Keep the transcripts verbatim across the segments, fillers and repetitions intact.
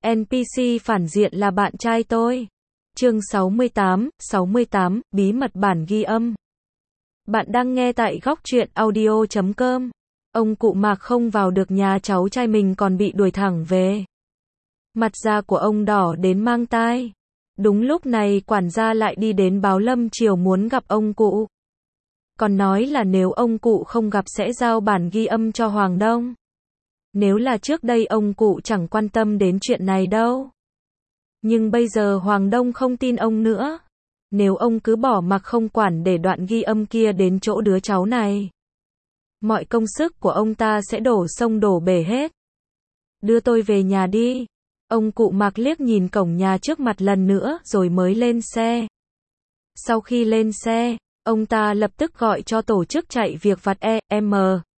en pê xê phản diện là bạn trai tôi. Chương sáu mươi tám, sáu mươi tám, bí mật bản ghi âm. Bạn đang nghe tại góc truyện audio chấm com. Ông cụ Mạc không vào được nhà cháu trai mình còn bị đuổi thẳng về. Mặt da của ông đỏ đến mang tai. Đúng lúc này quản gia lại đi đến báo Lâm Triều muốn gặp ông cụ. Còn nói là nếu ông cụ không gặp sẽ giao bản ghi âm cho Hoàng Đông. Nếu là trước đây ông cụ chẳng quan tâm đến chuyện này đâu. Nhưng bây giờ Hoàng Đông không tin ông nữa. Nếu ông cứ bỏ mặc không quản để đoạn ghi âm kia đến chỗ đứa cháu này, mọi công sức của ông ta sẽ đổ sông đổ bể hết. Đưa tôi về nhà đi. Ông cụ Mạc liếc nhìn cổng nhà trước mặt lần nữa rồi mới lên xe. Sau khi lên xe, ông ta lập tức gọi cho tổ chức chạy việc vặt e em.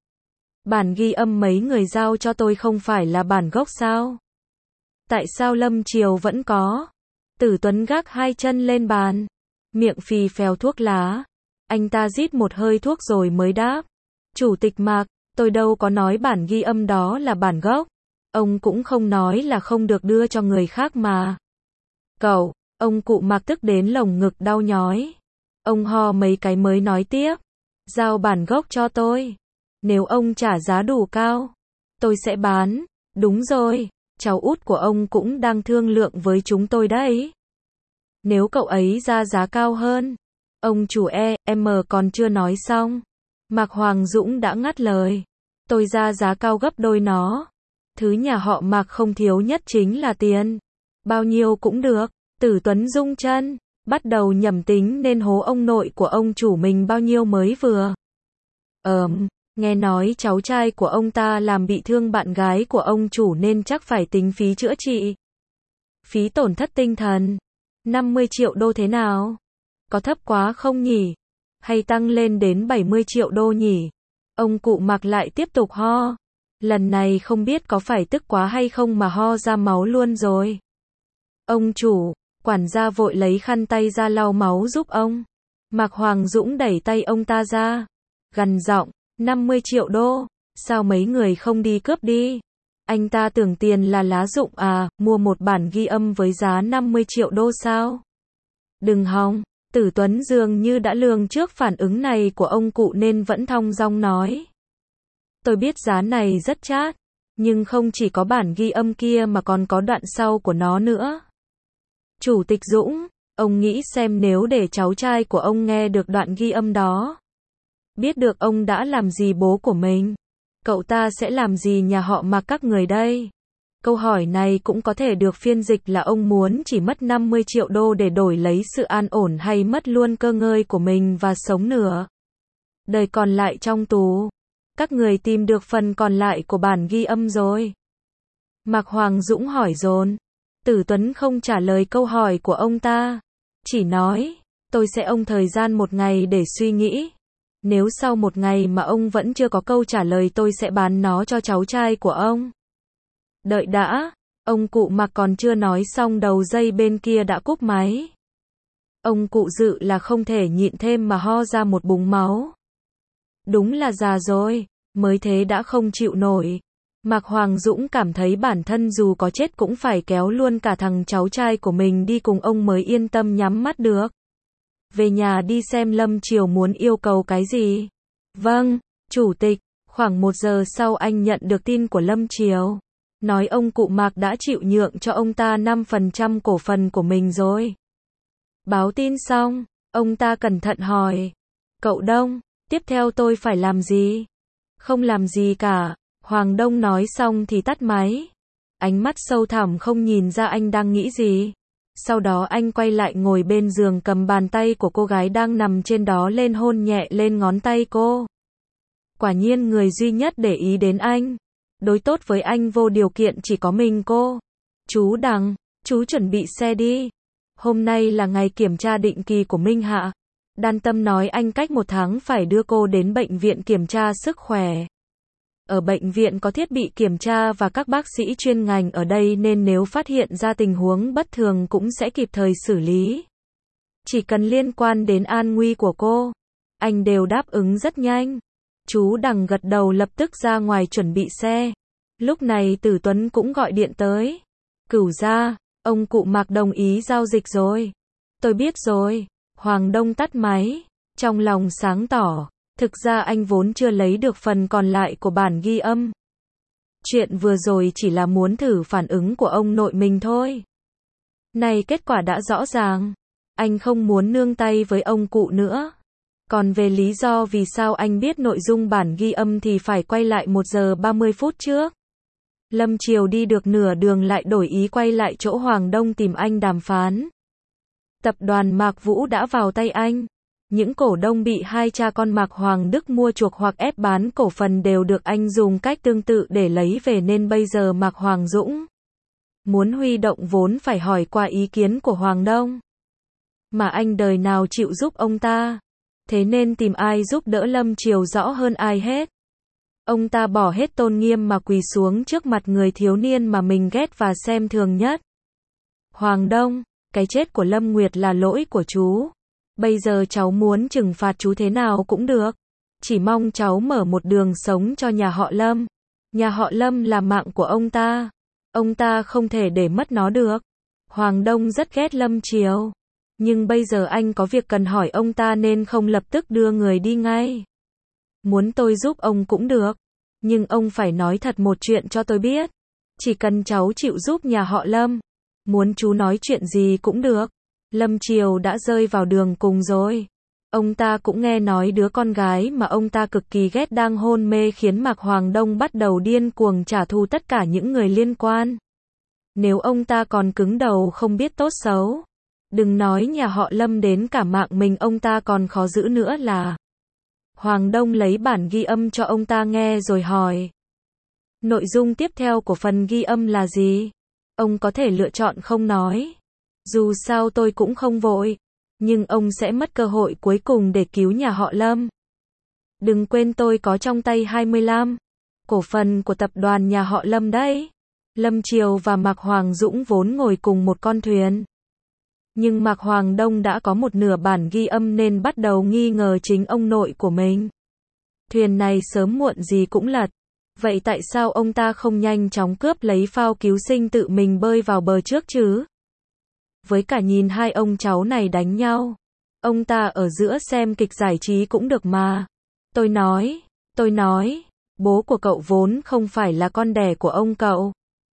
Bản ghi âm mấy người giao cho tôi không phải là bản gốc sao? Tại sao Lâm Triều vẫn có? Tử Tuấn gác hai chân lên bàn, miệng phì phèo thuốc lá. Anh ta rít một hơi thuốc rồi mới đáp. Chủ tịch Mạc, tôi đâu có nói bản ghi âm đó là bản gốc. Ông cũng không nói là không được đưa cho người khác mà. Cậu, ông cụ Mạc tức đến lồng ngực đau nhói. Ông ho mấy cái mới nói tiếp. Giao bản gốc cho tôi. Nếu ông trả giá đủ cao, tôi sẽ bán. Đúng rồi, cháu út của ông cũng đang thương lượng với chúng tôi đấy. Nếu cậu ấy ra giá cao hơn. Ông chủ e em còn chưa nói xong. Mạc Hoàng Dũng đã ngắt lời. Tôi ra giá cao gấp đôi nó. Thứ nhà họ Mạc không thiếu nhất chính là tiền. Bao nhiêu cũng được. Tử Tuấn rung chân, bắt đầu nhẩm tính nên hố ông nội của ông chủ mình bao nhiêu mới vừa. Ờm, nghe nói cháu trai của ông ta làm bị thương bạn gái của ông chủ nên chắc phải tính phí chữa trị. Phí tổn thất tinh thần. năm mươi triệu đô thế nào? Có thấp quá không nhỉ? Hay tăng lên đến bảy mươi triệu đô nhỉ? Ông cụ Mạc lại tiếp tục ho. Lần này không biết có phải tức quá hay không mà ho ra máu luôn rồi. Ông chủ, quản gia vội lấy khăn tay ra lau máu giúp ông. Mạc Hoàng Dũng đẩy tay ông ta ra, gằn giọng, năm mươi triệu đô, sao mấy người không đi cướp đi? Anh ta tưởng tiền là lá rụng à, mua một bản ghi âm với giá năm mươi triệu đô sao? Đừng hòng. Tử Tuấn dường như đã lường trước phản ứng này của ông cụ nên vẫn thong dong nói. Tôi biết giá này rất chát, nhưng không chỉ có bản ghi âm kia mà còn có đoạn sau của nó nữa. Chủ tịch Dũng, ông nghĩ xem nếu để cháu trai của ông nghe được đoạn ghi âm đó, biết được ông đã làm gì bố của mình, cậu ta sẽ làm gì nhà họ Mạc các người đây? Câu hỏi này cũng có thể được phiên dịch là ông muốn chỉ mất năm mươi triệu đô để đổi lấy sự an ổn hay mất luôn cơ ngơi của mình và sống nửa đời còn lại trong tù. Các người tìm được phần còn lại của bản ghi âm rồi? Mạc Hoàng Dũng hỏi dồn. Tử Tuấn không trả lời câu hỏi của ông ta, chỉ nói, tôi sẽ ông thời gian một ngày để suy nghĩ. Nếu sau một ngày mà ông vẫn chưa có câu trả lời tôi sẽ bán nó cho cháu trai của ông. Đợi đã, ông cụ Mạc còn chưa nói xong đầu dây bên kia đã cúp máy. Ông cụ dự là không thể nhịn thêm mà ho ra một búng máu. Đúng là già rồi, mới thế đã không chịu nổi. Mạc Hoàng Dũng cảm thấy bản thân dù có chết cũng phải kéo luôn cả thằng cháu trai của mình đi cùng ông mới yên tâm nhắm mắt được. Về nhà đi xem Lâm Triều muốn yêu cầu cái gì. Vâng, chủ tịch. Khoảng một giờ sau anh nhận được tin của Lâm Triều. Nói ông cụ Mạc đã chịu nhượng cho ông ta năm phần trăm cổ phần của mình rồi. Báo tin xong, ông ta cẩn thận hỏi. Cậu Đông, tiếp theo tôi phải làm gì? Không làm gì cả. Hoàng Đông nói xong thì tắt máy. Ánh mắt sâu thẳm không nhìn ra anh đang nghĩ gì. Sau đó anh quay lại ngồi bên giường cầm bàn tay của cô gái đang nằm trên đó lên hôn nhẹ lên ngón tay cô. Quả nhiên người duy nhất để ý đến anh, đối tốt với anh vô điều kiện chỉ có mình cô. Chú Đằng, chú chuẩn bị xe đi. Hôm nay là ngày kiểm tra định kỳ của Minh Hạ. Đan Tâm nói anh cách một tháng phải đưa cô đến bệnh viện kiểm tra sức khỏe. Ở bệnh viện có thiết bị kiểm tra và các bác sĩ chuyên ngành ở đây nên nếu phát hiện ra tình huống bất thường cũng sẽ kịp thời xử lý. Chỉ cần liên quan đến an nguy của cô, anh đều đáp ứng rất nhanh. Chú Đằng gật đầu lập tức ra ngoài chuẩn bị xe. Lúc này Tử Tuấn cũng gọi điện tới. Cửu gia, ông cụ Mạc đồng ý giao dịch rồi. Tôi biết rồi. Hoàng Đông tắt máy, trong lòng sáng tỏ, thực ra anh vốn chưa lấy được phần còn lại của bản ghi âm. Chuyện vừa rồi chỉ là muốn thử phản ứng của ông nội mình thôi. Này kết quả đã rõ ràng, anh không muốn nương tay với ông cụ nữa. Còn về lý do vì sao anh biết nội dung bản ghi âm thì phải quay lại một giờ ba mươi phút trước. Lâm Triều đi được nửa đường lại đổi ý quay lại chỗ Hoàng Đông tìm anh đàm phán. Tập đoàn Mạc Vũ đã vào tay anh. Những cổ đông bị hai cha con Mạc Hoàng Đức mua chuộc hoặc ép bán cổ phần đều được anh dùng cách tương tự để lấy về, nên bây giờ Mạc Hoàng Dũng muốn huy động vốn phải hỏi qua ý kiến của Hoàng Đông. Mà anh đời nào chịu giúp ông ta. Thế nên tìm ai giúp đỡ Lâm Triều rõ hơn ai hết. Ông ta bỏ hết tôn nghiêm mà quỳ xuống trước mặt người thiếu niên mà mình ghét và xem thường nhất. Hoàng Đông, cái chết của Lâm Nguyệt là lỗi của chú. Bây giờ cháu muốn trừng phạt chú thế nào cũng được. Chỉ mong cháu mở một đường sống cho nhà họ Lâm. Nhà họ Lâm là mạng của ông ta. Ông ta không thể để mất nó được. Hoàng Đông rất ghét Lâm Triều. Nhưng bây giờ anh có việc cần hỏi ông ta nên không lập tức đưa người đi ngay. Muốn tôi giúp ông cũng được. Nhưng ông phải nói thật một chuyện cho tôi biết. Chỉ cần cháu chịu giúp nhà họ Lâm. Muốn chú nói chuyện gì cũng được. Lâm Triều đã rơi vào đường cùng rồi. Ông ta cũng nghe nói đứa con gái mà ông ta cực kỳ ghét đang hôn mê, khiến Mạc Hoàng Đông bắt đầu điên cuồng trả thù tất cả những người liên quan. Nếu ông ta còn cứng đầu không biết tốt xấu, đừng nói nhà họ Lâm, đến cả mạng mình ông ta còn khó giữ nữa là. Hoàng Đông lấy bản ghi âm cho ông ta nghe rồi hỏi. Nội dung tiếp theo của phần ghi âm là gì? Ông có thể lựa chọn không nói. Dù sao tôi cũng không vội. Nhưng ông sẽ mất cơ hội cuối cùng để cứu nhà họ Lâm. Đừng quên tôi có trong tay hai mươi lăm cổ phần của tập đoàn nhà họ Lâm đấy. Lâm Triều và Mạc Hoàng Dũng vốn ngồi cùng một con thuyền. Nhưng Mạc Hoàng Đông đã có một nửa bản ghi âm nên bắt đầu nghi ngờ chính ông nội của mình. Thuyền này sớm muộn gì cũng lật. Vậy tại sao ông ta không nhanh chóng cướp lấy phao cứu sinh tự mình bơi vào bờ trước chứ? Với cả nhìn hai ông cháu này đánh nhau, ông ta ở giữa xem kịch giải trí cũng được mà. Tôi nói, tôi nói, bố của cậu vốn không phải là con đẻ của ông cậu.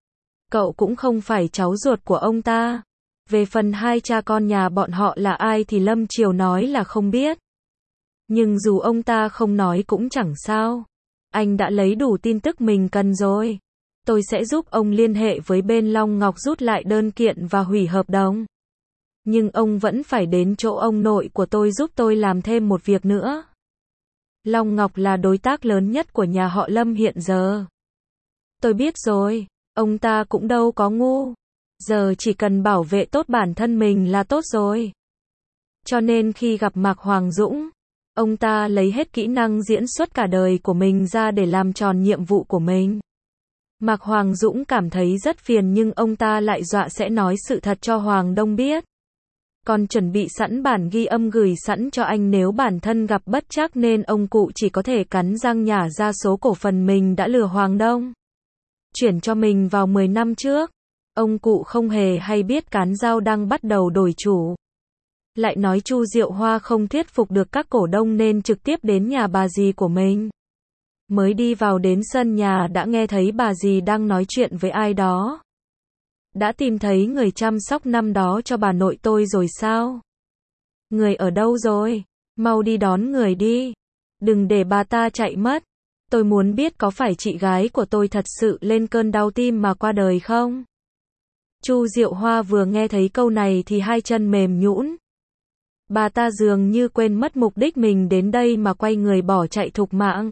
Cậu cũng không phải cháu ruột của ông ta. Về phần hai cha con nhà bọn họ là ai thì Lâm Triều nói là không biết. Nhưng dù ông ta không nói cũng chẳng sao. Anh đã lấy đủ tin tức mình cần rồi. Tôi sẽ giúp ông liên hệ với bên Long Ngọc rút lại đơn kiện và hủy hợp đồng. Nhưng ông vẫn phải đến chỗ ông nội của tôi giúp tôi làm thêm một việc nữa. Long Ngọc là đối tác lớn nhất của nhà họ Lâm hiện giờ. Tôi biết rồi, ông ta cũng đâu có ngu. Giờ chỉ cần bảo vệ tốt bản thân mình là tốt rồi. Cho nên khi gặp Mạc Hoàng Dũng, ông ta lấy hết kỹ năng diễn xuất cả đời của mình ra để làm tròn nhiệm vụ của mình. Mạc Hoàng Dũng cảm thấy rất phiền nhưng ông ta lại dọa sẽ nói sự thật cho Hoàng Đông biết. Còn chuẩn bị sẵn bản ghi âm gửi sẵn cho anh nếu bản thân gặp bất trắc, nên ông cụ chỉ có thể cắn răng nhả ra số cổ phần mình đã lừa Hoàng Đông chuyển cho mình vào mười năm trước. Ông cụ không hề hay biết Cán Dao đang bắt đầu đổi chủ. Lại nói Chu Diệu Hoa không thuyết phục được các cổ đông nên trực tiếp đến nhà bà dì của mình. Mới đi vào đến sân nhà đã nghe thấy bà dì đang nói chuyện với ai đó. Đã tìm thấy người chăm sóc năm đó cho bà nội tôi rồi sao? Người ở đâu rồi? Mau đi đón người đi. Đừng để bà ta chạy mất. Tôi muốn biết có phải chị gái của tôi thật sự lên cơn đau tim mà qua đời không? Chu Diệu Hoa vừa nghe thấy câu này thì hai chân mềm nhũn. Bà ta dường như quên mất mục đích mình đến đây mà quay người bỏ chạy thục mạng.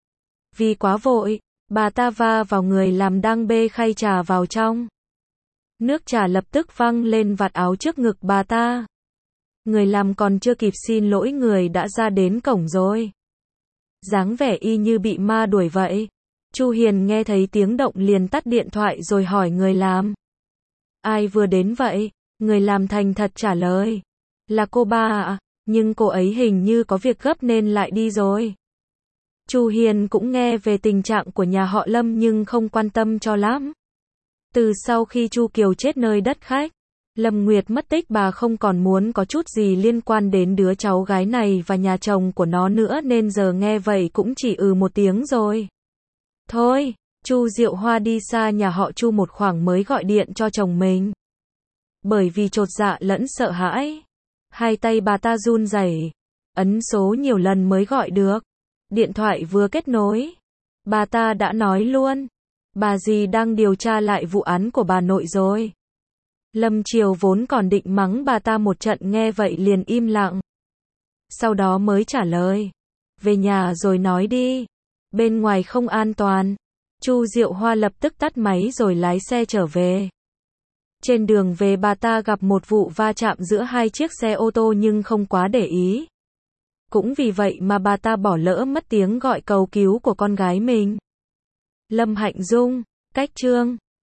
Vì quá vội, bà ta va vào người làm đang bê khay trà vào trong. Nước trà lập tức văng lên vạt áo trước ngực bà ta. Người làm còn chưa kịp xin lỗi người đã ra đến cổng rồi. Dáng vẻ y như bị ma đuổi vậy. Chu Hiền nghe thấy tiếng động liền tắt điện thoại rồi hỏi người làm. Ai vừa đến vậy? Người làm thành thật trả lời. Là cô ba ạ, nhưng cô ấy hình như có việc gấp nên lại đi rồi. Chu Hiền cũng nghe về tình trạng của nhà họ Lâm nhưng không quan tâm cho lắm. Từ sau khi Chu Kiều chết nơi đất khách, Lâm Nguyệt mất tích, bà không còn muốn có chút gì liên quan đến đứa cháu gái này và nhà chồng của nó nữa, nên giờ nghe vậy cũng chỉ ừ một tiếng rồi. Thôi, Chu Diệu Hoa đi xa nhà họ Chu một khoảng mới gọi điện cho chồng mình. Bởi vì chột dạ lẫn sợ hãi, hai tay bà ta run rẩy, ấn số nhiều lần mới gọi được. Điện thoại vừa kết nối, bà ta đã nói luôn, bà dì đang điều tra lại vụ án của bà nội rồi. Lâm Triều vốn còn định mắng bà ta một trận, nghe vậy liền im lặng. Sau đó mới trả lời, về nhà rồi nói đi, bên ngoài không an toàn. Chu Diệu Hoa lập tức tắt máy rồi lái xe trở về. Trên đường về bà ta gặp một vụ va chạm giữa hai chiếc xe ô tô nhưng không quá để ý. Cũng vì vậy mà bà ta bỏ lỡ mất tiếng gọi cầu cứu của con gái mình. Lâm Hạnh Dung, cách chương